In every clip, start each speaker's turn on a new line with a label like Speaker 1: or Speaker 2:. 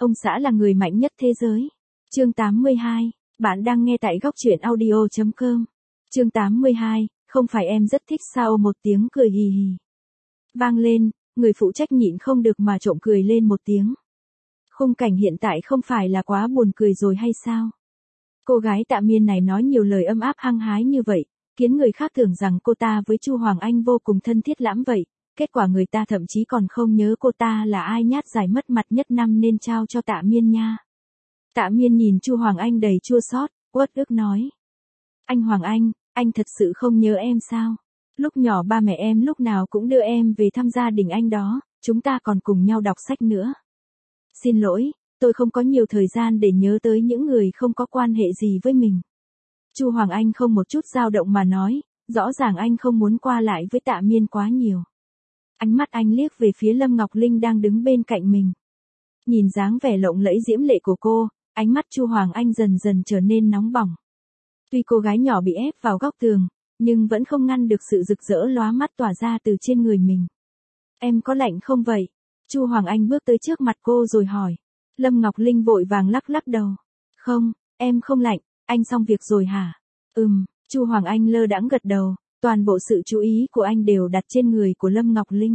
Speaker 1: Ông xã là người mạnh nhất thế giới. Chương 82. Bạn đang nghe tại góc truyện audio.com. Chương 82. Không phải em rất thích sao? Một tiếng cười hì hì vang lên, người phụ trách nhịn không được mà trộm cười lên một tiếng. Khung cảnh hiện tại không phải là quá buồn cười rồi hay sao? Cô gái Tạ Miên này nói nhiều lời ấm áp hăng hái như vậy, khiến người khác tưởng rằng cô ta với Chu Hoàng Anh vô cùng thân thiết lắm vậy. Kết quả người ta thậm chí còn không nhớ cô ta là ai, nhát giải mất mặt nhất năm nên trao cho Tạ Miên nha. Tạ Miên nhìn Chu Hoàng Anh đầy chua xót, uất ức nói. Anh Hoàng anh thật sự không nhớ em sao? Lúc nhỏ ba mẹ em lúc nào cũng đưa em về thăm gia đình anh đó, chúng ta còn cùng nhau đọc sách nữa. Xin lỗi, tôi không có nhiều thời gian để nhớ tới những người không có quan hệ gì với mình. Chu Hoàng Anh không một chút dao động mà nói, rõ ràng anh không muốn qua lại với Tạ Miên quá nhiều. Ánh mắt anh liếc về phía Lâm Ngọc Linh đang đứng bên cạnh mình. Nhìn dáng vẻ lộng lẫy diễm lệ của cô, ánh mắt Chu Hoàng Anh dần dần trở nên nóng bỏng. Tuy cô gái nhỏ bị ép vào góc tường, nhưng vẫn không ngăn được sự rực rỡ lóa mắt tỏa ra từ trên người mình. Em có lạnh không vậy? Chu Hoàng Anh bước tới trước mặt cô rồi hỏi. Lâm Ngọc Linh vội vàng lắc lắc đầu. Không, em không lạnh, anh xong việc rồi hả? Chu Hoàng Anh lơ đãng gật đầu, toàn bộ sự chú ý của anh đều đặt trên người của Lâm Ngọc Linh.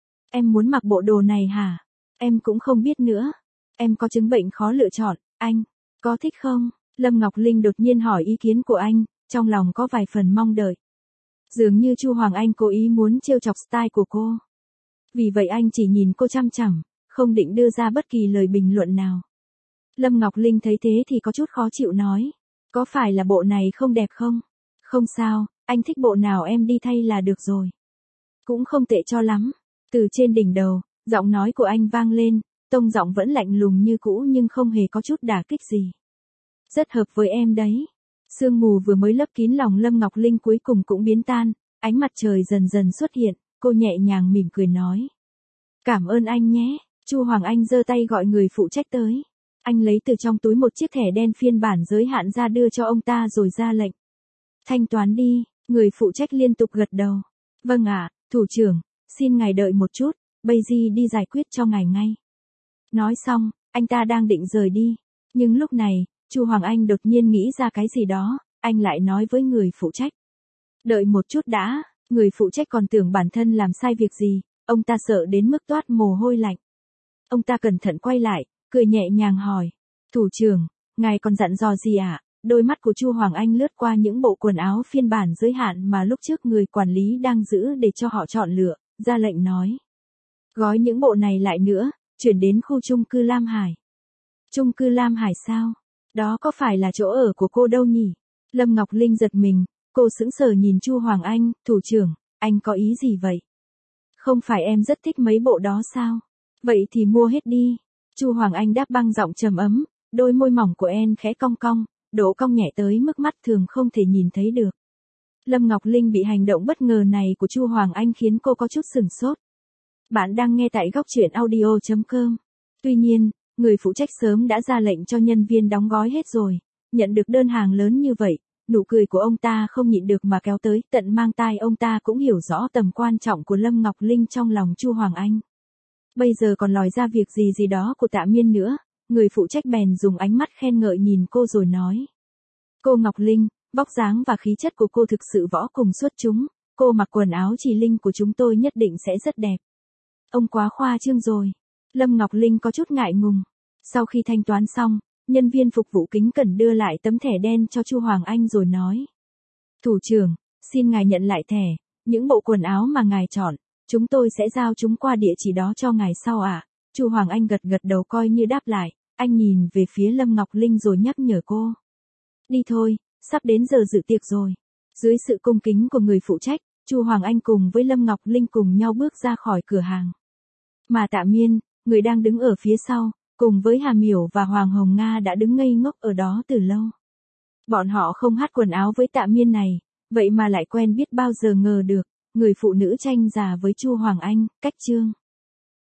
Speaker 1: Em muốn mặc bộ đồ này hả? Em cũng không biết nữa. Em có chứng bệnh khó lựa chọn, anh có thích không? Lâm Ngọc Linh đột nhiên hỏi ý kiến của anh, trong lòng có vài phần mong đợi. Dường như Chu Hoàng Anh cố ý muốn trêu chọc style của cô. Vì vậy anh chỉ nhìn cô chăm chằm, không định đưa ra bất kỳ lời bình luận nào. Lâm Ngọc Linh thấy thế thì có chút khó chịu nói. Có phải là bộ này không đẹp không? Không sao, anh thích bộ nào em đi thay là được rồi. Cũng không tệ cho lắm. Từ trên đỉnh đầu, giọng nói của anh vang lên, tông giọng vẫn lạnh lùng như cũ nhưng không hề có chút đả kích gì. Rất hợp với em đấy. Sương mù vừa mới lấp kín lòng Lâm Ngọc Linh cuối cùng cũng biến tan, ánh mặt trời dần dần xuất hiện, cô nhẹ nhàng mỉm cười nói. Cảm ơn anh nhé. Chu Hoàng Anh giơ tay gọi người phụ trách tới. Anh lấy từ trong túi một chiếc thẻ đen phiên bản giới hạn ra đưa cho ông ta rồi ra lệnh. Thanh toán đi, người phụ trách liên tục gật đầu. Vâng ạ, thủ trưởng, xin ngài đợi một chút, bây giờ đi giải quyết cho ngài ngay. Nói xong, anh ta đang định rời đi. Nhưng lúc này, Chu Hoàng Anh đột nhiên nghĩ ra cái gì đó, anh lại nói với người phụ trách. Đợi một chút đã, người phụ trách còn tưởng bản thân làm sai việc gì, ông ta sợ đến mức toát mồ hôi lạnh. Ông ta cẩn thận quay lại, cười nhẹ nhàng hỏi. Thủ trưởng, ngài còn dặn dò gì ạ? Đôi mắt của Chu Hoàng Anh lướt qua những bộ quần áo phiên bản giới hạn mà lúc trước người quản lý đang giữ để cho họ chọn lựa, ra lệnh nói. Gói những bộ này lại nữa, chuyển đến khu chung cư Lam Hải. Chung cư Lam Hải sao? Đó có phải là chỗ ở của cô đâu nhỉ? Lâm Ngọc Linh giật mình, cô sững sờ nhìn Chu Hoàng Anh, thủ trưởng, anh có ý gì vậy? Không phải em rất thích mấy bộ đó sao? Vậy thì mua hết đi. Chu Hoàng Anh đáp bằng giọng trầm ấm, đôi môi mỏng của em khẽ cong cong, độ cong nhẹ tới mức mắt thường không thể nhìn thấy được. Lâm Ngọc Linh bị hành động bất ngờ này của Chu Hoàng Anh khiến cô có chút sửng sốt. Bạn đang nghe tại góc truyện audio.com. Tuy nhiên, người phụ trách sớm đã ra lệnh cho nhân viên đóng gói hết rồi. Nhận được đơn hàng lớn như vậy, nụ cười của ông ta không nhịn được mà kéo tới tận mang tai. Ông ta cũng hiểu rõ tầm quan trọng của Lâm Ngọc Linh trong lòng Chu Hoàng Anh. Bây giờ còn lòi ra việc gì đó của Tạ Miên nữa, người phụ trách bèn dùng ánh mắt khen ngợi nhìn cô rồi nói. Cô Ngọc Linh, vóc dáng và khí chất của cô thực sự võ cùng xuất chúng, cô mặc quần áo chỉ linh của chúng tôi nhất định sẽ rất đẹp. Ông quá khoa trương rồi. Lâm Ngọc Linh có chút ngại ngùng. Sau khi thanh toán xong, nhân viên phục vụ kính cẩn đưa lại tấm thẻ đen cho Chu Hoàng Anh rồi nói. Thủ trưởng, xin ngài nhận lại thẻ, những bộ quần áo mà ngài chọn, chúng tôi sẽ giao chúng qua địa chỉ đó cho ngài sau ạ. Chu Hoàng Anh gật gật đầu coi như đáp lại, anh nhìn về phía Lâm Ngọc Linh rồi nhắc nhở cô. Đi thôi, sắp đến giờ dự tiệc rồi. Dưới sự cung kính của người phụ trách, Chu Hoàng Anh cùng với Lâm Ngọc Linh cùng nhau bước ra khỏi cửa hàng. Mà Tạ Miên, người đang đứng ở phía sau, cùng với Hà Miểu và Hoàng Hồng Nga đã đứng ngây ngốc ở đó từ lâu. Bọn họ không hát quần áo với Tạ Miên này, vậy mà lại quen biết bao giờ ngờ được, người phụ nữ tranh già với Chu Hoàng Anh, cách chương.